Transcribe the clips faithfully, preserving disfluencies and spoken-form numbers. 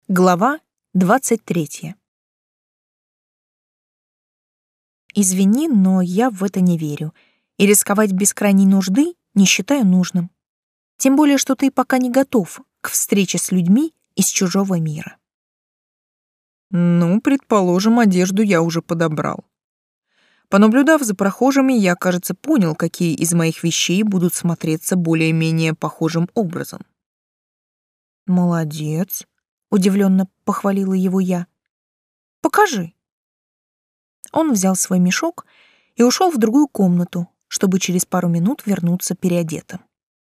Глава двадцать третья. Извини, но я в это не верю, и рисковать без крайней нужды не считаю нужным. Тем более, что ты пока не готов к встрече с людьми из чужого мира. Ну, предположим, одежду я уже подобрал. Понаблюдав за прохожими, я, кажется, понял, какие из моих вещей будут смотреться более-менее похожим образом. Молодец, удивленно похвалила его я. Покажи. Он взял свой мешок и ушел в другую комнату, чтобы через пару минут вернуться переодетым.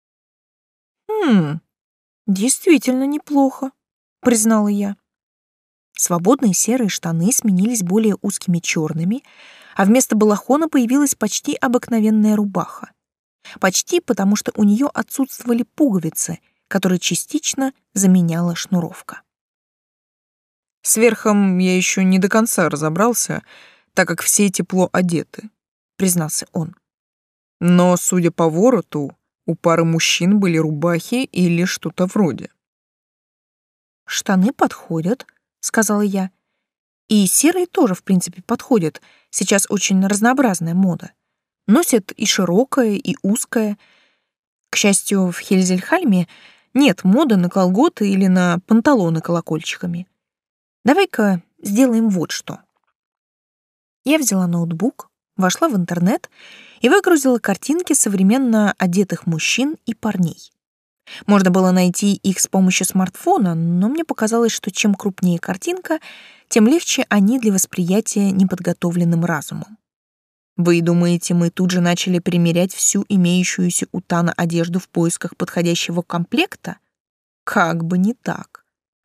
«Хм, действительно неплохо», — признала я. Свободные серые штаны сменились более узкими черными, а вместо балахона появилась почти обыкновенная рубаха. Почти потому, что у нее отсутствовали пуговицы, которые частично заменяла шнуровка. С верхом я еще не до конца разобрался, так как все тепло одеты, признался он. Но, судя по вороту, у пары мужчин были рубахи или что-то вроде. «Штаны подходят», — сказала я. «И серые тоже, в принципе, подходят. Сейчас очень разнообразная мода. Носят и широкое, и узкое. К счастью, в Хельзельхальме нет моды на колготы или на панталоны колокольчиками. Давай-ка сделаем вот что». Я взяла ноутбук, вошла в интернет и выгрузила картинки современно одетых мужчин и парней. Можно было найти их с помощью смартфона, но мне показалось, что чем крупнее картинка, тем легче они для восприятия неподготовленным разумом. Вы думаете, мы тут же начали примерять всю имеющуюся у Тана одежду в поисках подходящего комплекта? Как бы не так.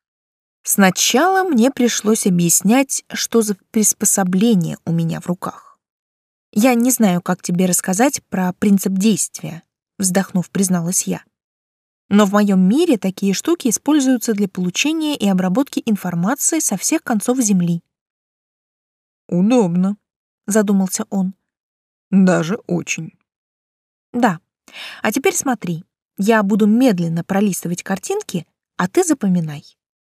Сначала мне пришлось объяснять, что за приспособление у меня в руках. «Я не знаю, как тебе рассказать про принцип действия», — вздохнув, призналась я. «Но в моем мире такие штуки используются для получения и обработки информации со всех концов Земли». «Удобно», — задумался он. «Даже очень». «Да. А теперь смотри. Я буду медленно пролистывать картинки, а ты запоминай».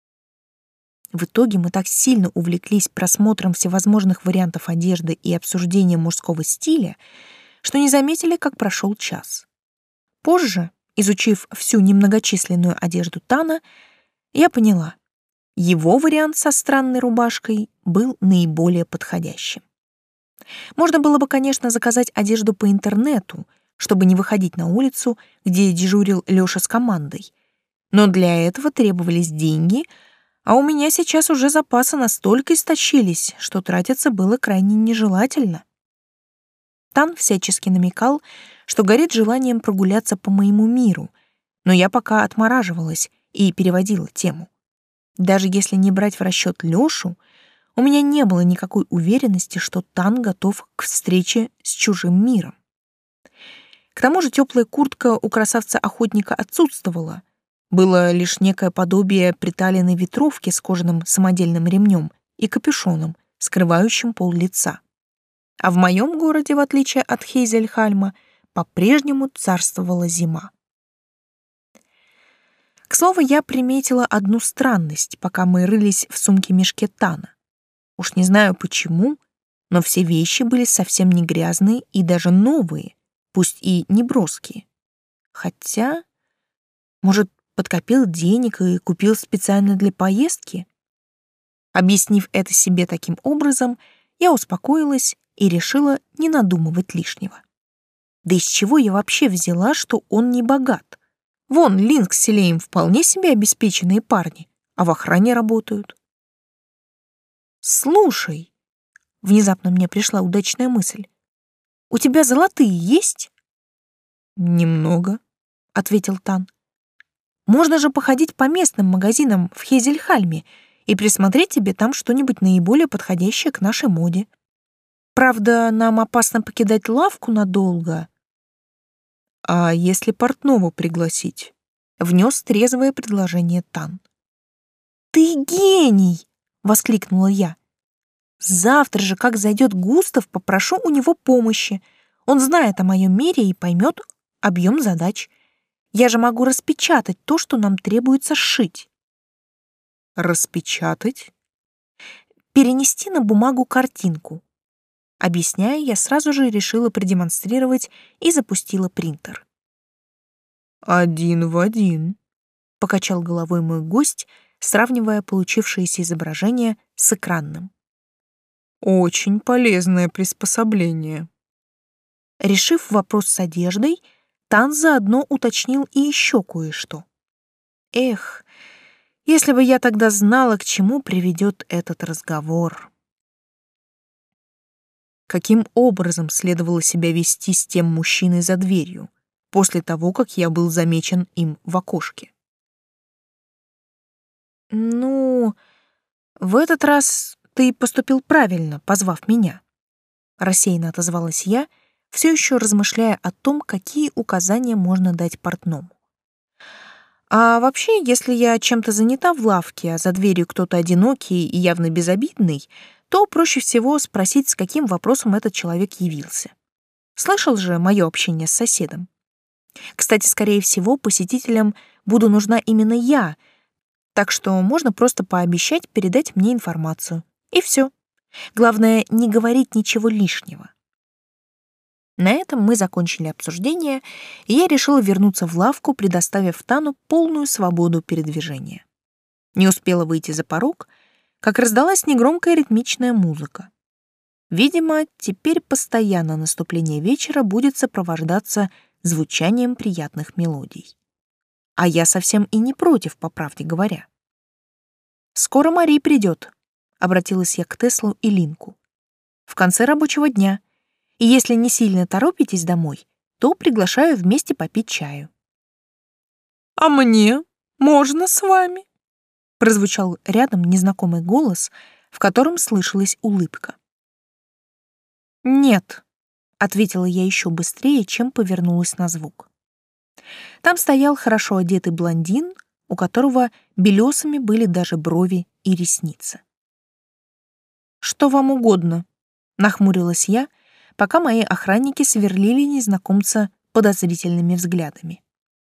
В итоге мы так сильно увлеклись просмотром всевозможных вариантов одежды и обсуждением мужского стиля, что не заметили, как прошел час. Позже, изучив всю немногочисленную одежду Тана, я поняла, его вариант со странной рубашкой был наиболее подходящим. Можно было бы, конечно, заказать одежду по интернету, чтобы не выходить на улицу, где дежурил Лёша с командой, но для этого требовались деньги, а у меня сейчас уже запасы настолько истощились, что тратиться было крайне нежелательно. Тан всячески намекал, что горит желанием прогуляться по моему миру, но я пока отмораживалась и переводила тему. Даже если не брать в расчет Лёшу, у меня не было никакой уверенности, что Тан готов к встрече с чужим миром. К тому же теплая куртка у красавца-охотника отсутствовала. Было лишь некое подобие приталенной ветровки с кожаным самодельным ремнем и капюшоном, скрывающим пол лица. А в моем городе, в отличие от Хейзельхальма, по-прежнему царствовала зима. К слову, я приметила одну странность, пока мы рылись в сумке-мешке Тана. Уж не знаю почему, но все вещи были совсем не грязные и даже новые, пусть и не броские. Хотя, может, подкопил денег и купил специально для поездки? Объяснив это себе таким образом, я успокоилась и решила не надумывать лишнего. Да из чего я вообще взяла, что он не богат? Вон, Линк с Селеем вполне себе обеспеченные парни, а в охране работают. «Слушай», — внезапно мне пришла удачная мысль, «у тебя золотые есть?» «Немного», — ответил Тан. «Можно же походить по местным магазинам в Хейзельхальме и присмотреть тебе там что-нибудь наиболее подходящее к нашей моде. Правда, нам опасно покидать лавку надолго». «А если портного пригласить?» — внес трезвое предложение Тан. «Ты гений!» — воскликнула я. «Завтра же, как зайдет Густав, попрошу у него помощи. Он знает о моем мире и поймет объем задач. Я же могу распечатать то, что нам требуется сшить». Распечатать? Перенести на бумагу картинку. Объясняя, я сразу же решила продемонстрировать и запустила принтер. Один в один. Покачал головой мой гость, сравнивая получившееся изображение с экранным. Очень полезное приспособление. Решив вопрос с одеждой, Тан заодно уточнил и еще кое-что. Эх, если бы я тогда знала, к чему приведет этот разговор. Каким образом следовало себя вести с тем мужчиной за дверью, после того, как я был замечен им в окошке? Ну, в этот раз ты поступил правильно, позвав меня. Рассеянно отозвалась я, все еще размышляя о том, какие указания можно дать портному. А вообще, если я чем-то занята в лавке, а за дверью кто-то одинокий и явно безобидный, то проще всего спросить, с каким вопросом этот человек явился. Слышал же мое общение с соседом. Кстати, скорее всего, посетителям буду нужна именно я, так что можно просто пообещать передать мне информацию. И все. Главное, не говорить ничего лишнего. На этом мы закончили обсуждение, и я решила вернуться в лавку, предоставив Тану полную свободу передвижения. Не успела выйти за порог, как раздалась негромкая ритмичная музыка. Видимо, теперь постоянно наступление вечера будет сопровождаться звучанием приятных мелодий. А я совсем и не против, по правде говоря. «Скоро Мари придет», — обратилась я к Теслу и Линку. «В конце рабочего дня. И если не сильно торопитесь домой, то приглашаю вместе попить чаю». «А мне можно с вами?» Прозвучал рядом незнакомый голос, в котором слышалась улыбка. «Нет», — ответила я еще быстрее, чем повернулась на звук. Там стоял хорошо одетый блондин, у которого белесыми были даже брови и ресницы. «Что вам угодно?» — нахмурилась я, пока мои охранники сверлили незнакомца подозрительными взглядами.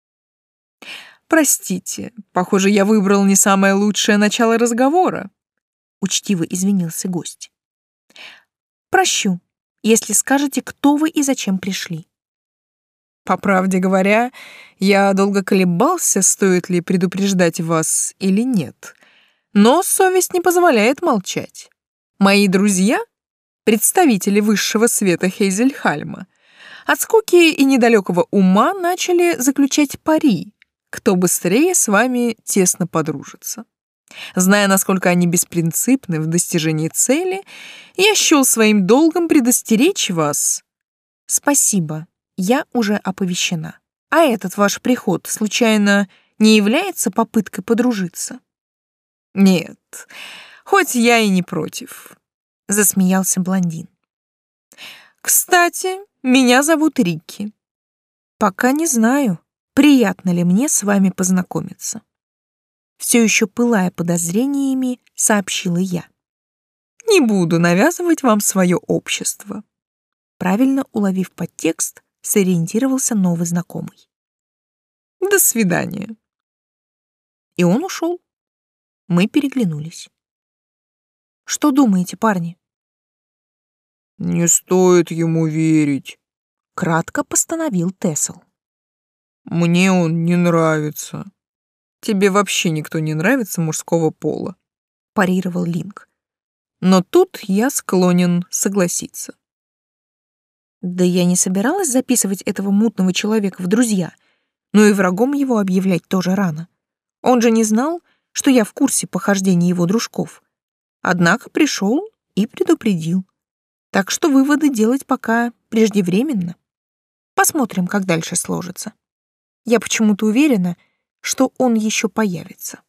«Простите, похоже, я выбрал не самое лучшее начало разговора», — учтиво извинился гость. «Прощу, если скажете, кто вы и зачем пришли». По правде говоря, я долго колебался, стоит ли предупреждать вас или нет. Но совесть не позволяет молчать. Мои друзья — представители высшего света Хейзельхальма. От скуки и недалекого ума начали заключать пари, кто быстрее с вами тесно подружится. Зная, насколько они беспринципны в достижении цели, я счел своим долгом предостеречь вас. Спасибо. Я уже оповещена. А этот ваш приход, случайно, не является попыткой подружиться? Нет, хоть я и не против, засмеялся блондин. Кстати, меня зовут Рикки. Пока не знаю, приятно ли мне с вами познакомиться. Все еще пылая подозрениями, сообщила я. Не буду навязывать вам свое общество. Правильно уловив подтекст, сориентировался новый знакомый. До свидания. И он ушел. Мы переглянулись. Что думаете, парни? Не стоит ему верить, кратко постановил Тесл. Мне он не нравится. Тебе вообще никто не нравится мужского пола, парировал Линк. Но тут я склонен согласиться. Да я не собиралась записывать этого мутного человека в друзья, но и врагом его объявлять тоже рано. Он же не знал, что я в курсе похождений его дружков. Однако пришел и предупредил. Так что выводы делать пока преждевременно. Посмотрим, как дальше сложится. Я почему-то уверена, что он еще появится.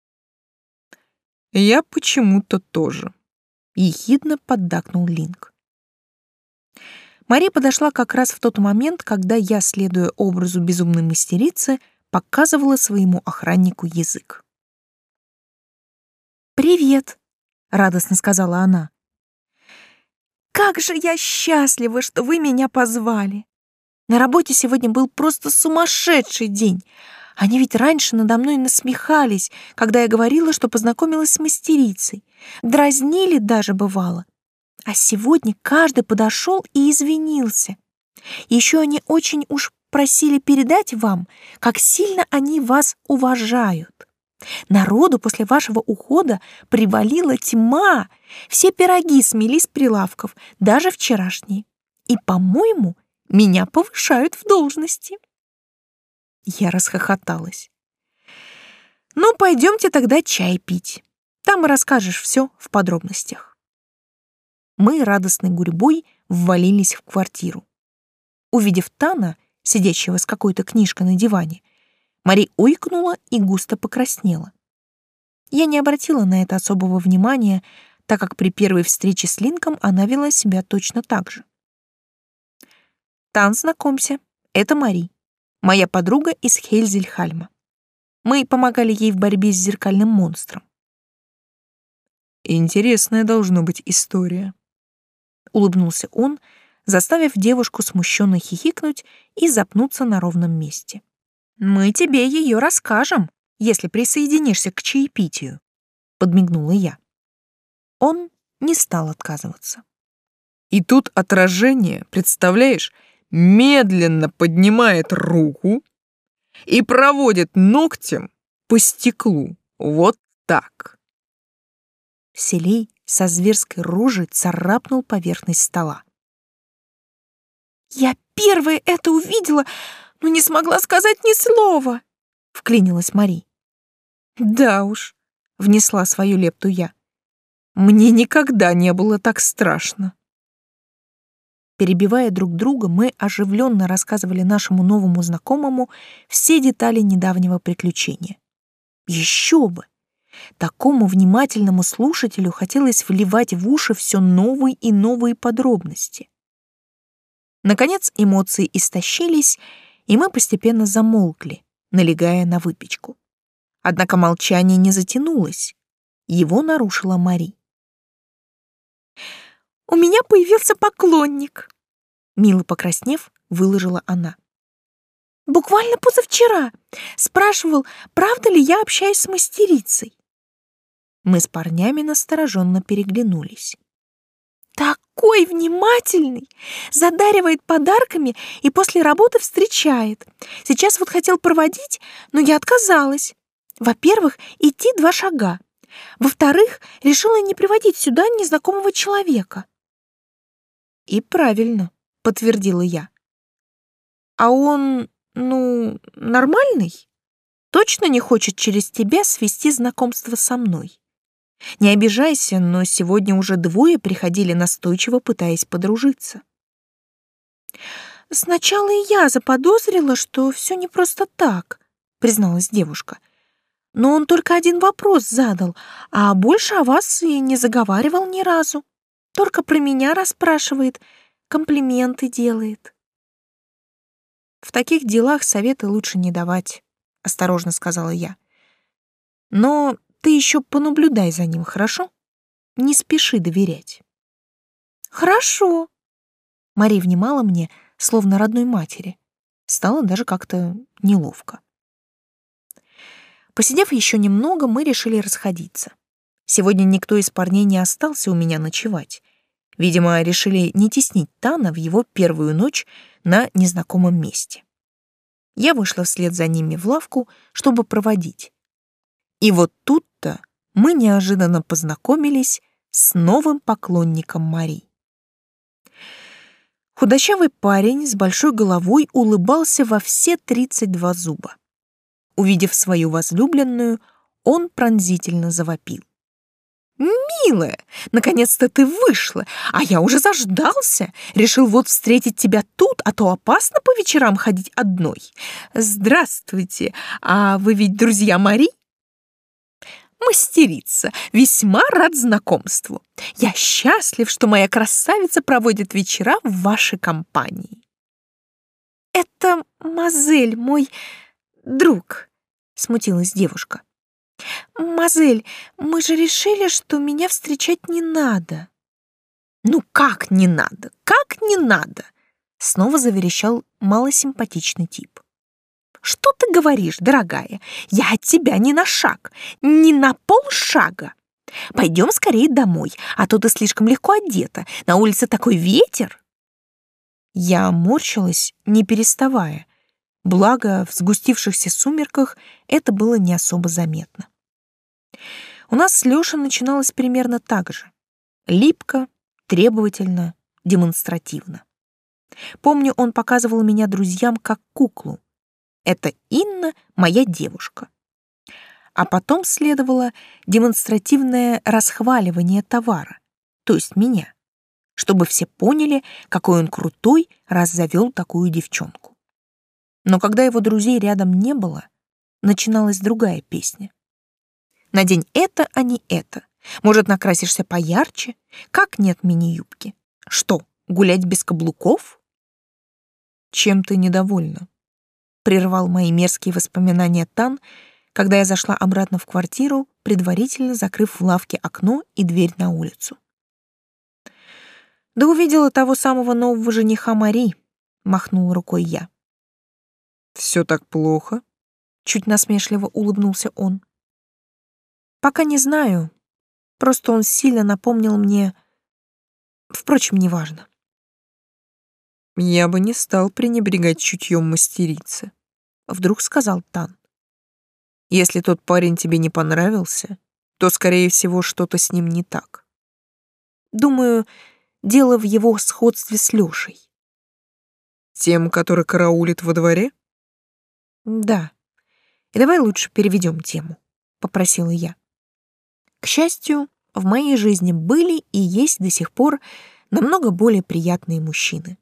Я почему-то тоже. Ехидно поддакнул Линк. Мари подошла как раз в тот момент, когда я, следуя образу безумной мастерицы, показывала своему охраннику язык. «Привет», — радостно сказала она. «Как же я счастлива, что вы меня позвали! На работе сегодня был просто сумасшедший день, Они ведь раньше надо мной насмехались, когда я говорила, что познакомилась с мастерицей. Дразнили даже бывало. А сегодня каждый подошел и извинился. Еще они очень уж просили передать вам, как сильно они вас уважают. Народу после вашего ухода привалила тьма. Все пироги смели с прилавков, даже вчерашние. И, по-моему, меня повышают в должности. Я расхохоталась. Ну, пойдемте тогда чай пить. Там и расскажешь все в подробностях. Мы радостной гурьбой ввалились в квартиру. Увидев Тана, сидящего с какой-то книжкой на диване, Мари ойкнула и густо покраснела. Я не обратила на это особого внимания, так как при первой встрече с Линком она вела себя точно так же. «Тан, знакомься, это Мари, моя подруга из Хельзельхальма. Мы помогали ей в борьбе с зеркальным монстром». «Интересная должна быть история», — улыбнулся он, заставив девушку смущенно хихикнуть и запнуться на ровном месте. «Мы тебе ее расскажем, если присоединишься к чаепитию», — подмигнула я. Он не стал отказываться. И тут отражение, представляешь, медленно поднимает руку и проводит ногтем по стеклу. Вот так. Селей со зверской рожей царапнул поверхность стола. «Я первая это увидела, но не смогла сказать ни слова», — вклинилась Мари. «Да уж», — внесла свою лепту я. «Мне никогда не было так страшно». Перебивая друг друга, мы оживленно рассказывали нашему новому знакомому все детали недавнего приключения. Еще бы! Такому внимательному слушателю хотелось вливать в уши все новые и новые подробности. Наконец эмоции истощились, и мы постепенно замолкли, налегая на выпечку. Однако молчание не затянулось. Его нарушила Мари. «У меня появился поклонник», — мило покраснев, выложила она. «Буквально позавчера. Спрашивал, правда ли я общаюсь с мастерицей». Мы с парнями настороженно переглянулись. «Такой внимательный! Задаривает подарками и после работы встречает. Сейчас вот хотел проводить, но я отказалась. Во-первых, идти два шага. Во-вторых, решила не приводить сюда незнакомого человека». «И правильно», — подтвердила я. «А он, ну, нормальный? Точно не хочет через тебя свести знакомство со мной? Не обижайся, но сегодня уже двое приходили настойчиво, пытаясь подружиться». «Сначала и я заподозрила, что все не просто так», — призналась девушка. «Но он только один вопрос задал, а больше о вас и не заговаривал ни разу. Только про меня расспрашивает, комплименты делает». «В таких делах советы лучше не давать», — осторожно сказала я. «Но ты еще понаблюдай за ним, хорошо? Не спеши доверять». «Хорошо». Мария внимала мне, словно родной матери. Стало даже как-то неловко. Посидев еще немного, мы решили расходиться. Сегодня никто из парней не остался у меня ночевать. Видимо, решили не теснить Тана в его первую ночь на незнакомом месте. Я вышла вслед за ними в лавку, чтобы проводить. И вот тут-то мы неожиданно познакомились с новым поклонником Мари. Худощавый парень с большой головой улыбался во все тридцать два зуба. Увидев свою возлюбленную, он пронзительно завопил: «Милая, наконец-то ты вышла, а я уже заждался. Решил вот встретить тебя тут, а то опасно по вечерам ходить одной. Здравствуйте, а вы ведь друзья Мари?» «Мастерица, весьма рад знакомству. Я счастлив, что моя красавица проводит вечера в вашей компании». «Это Мазель, мой друг», — смутилась девушка. «Мазель, мы же решили, что меня встречать не надо». «Ну как не надо? Как не надо?» Снова заверещал малосимпатичный тип. что ты говоришь, дорогая? Я от тебя ни на шаг, ни на полшага. Пойдем скорее домой, а то ты слишком легко одета. На улице такой ветер. Я морщилась, не переставая. Благо, в сгустившихся сумерках это было не особо заметно. У нас с Лёшей начиналось примерно так же. Липко, требовательно, демонстративно. Помню, он показывал меня друзьям как куклу. Это Инна, моя девушка. А потом следовало демонстративное расхваливание товара, то есть меня, чтобы все поняли, какой он крутой, раз завел такую девчонку. Но когда его друзей рядом не было, начиналась другая песня. Надень это, а не это. Может, накрасишься поярче? Как нет мини-юбки? Что, гулять без каблуков? Чем ты недовольна? Прервал мои мерзкие воспоминания Тан, когда я зашла обратно в квартиру, предварительно закрыв в лавке окно и дверь на улицу. Да увидела того самого нового жениха Мари, махнула рукой я. Все так плохо? Чуть насмешливо улыбнулся он. Пока не знаю, просто он сильно напомнил мне... Впрочем, неважно. Я бы не стал пренебрегать чутьем мастерицы, вдруг сказал Тан. Если тот парень тебе не понравился, то, скорее всего, что-то с ним не так. Думаю, дело в его сходстве с Лёшей. Тем, который караулит во дворе? Да. И давай лучше переведем тему, попросила я. К счастью, в моей жизни были и есть до сих пор намного более приятные мужчины.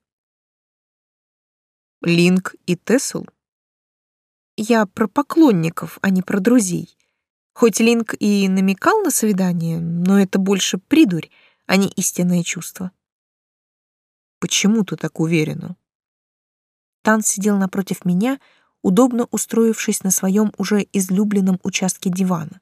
Линк и Тесл? Я про поклонников, а не про друзей. Хоть Линк и намекал на свидание, но это больше придурь, а не истинное чувство. Почему ты так уверена? Тан сидел напротив меня, удобно устроившись на своем уже излюбленном участке дивана.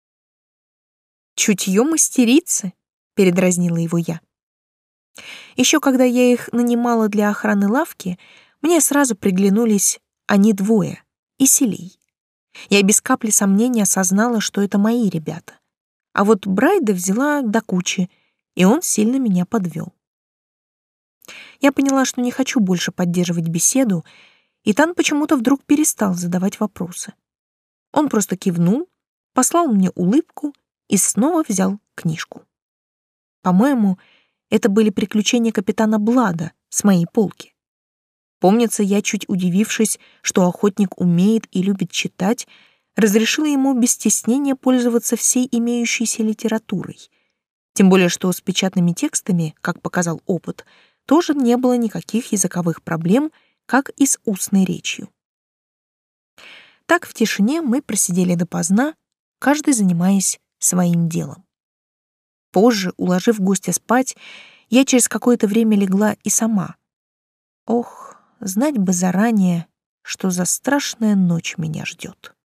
«Чутье мастерицы», — передразнила его я. Еще когда я их нанимала для охраны лавки, мне сразу приглянулись они двое и Селий. Я без капли сомнения осознала, что это мои ребята. А вот Брайда взяла до кучи, и он сильно меня подвел. Я поняла, что не хочу больше поддерживать беседу, и Тан почему-то вдруг перестал задавать вопросы. Он просто кивнул, послал мне улыбку и снова взял книжку. По-моему, это были приключения капитана Блада с моей полки. Помнится, я, чуть удивившись, что охотник умеет и любит читать, разрешила ему без стеснения пользоваться всей имеющейся литературой. Тем более, что с печатными текстами, как показал опыт, тоже не было никаких языковых проблем, как и с устной речью. Так в тишине мы просидели допоздна, каждый занимаясь своим делом. Позже, уложив гостя спать, я через какое-то время легла и сама. Ох, знать бы заранее, что за страшная ночь меня ждет.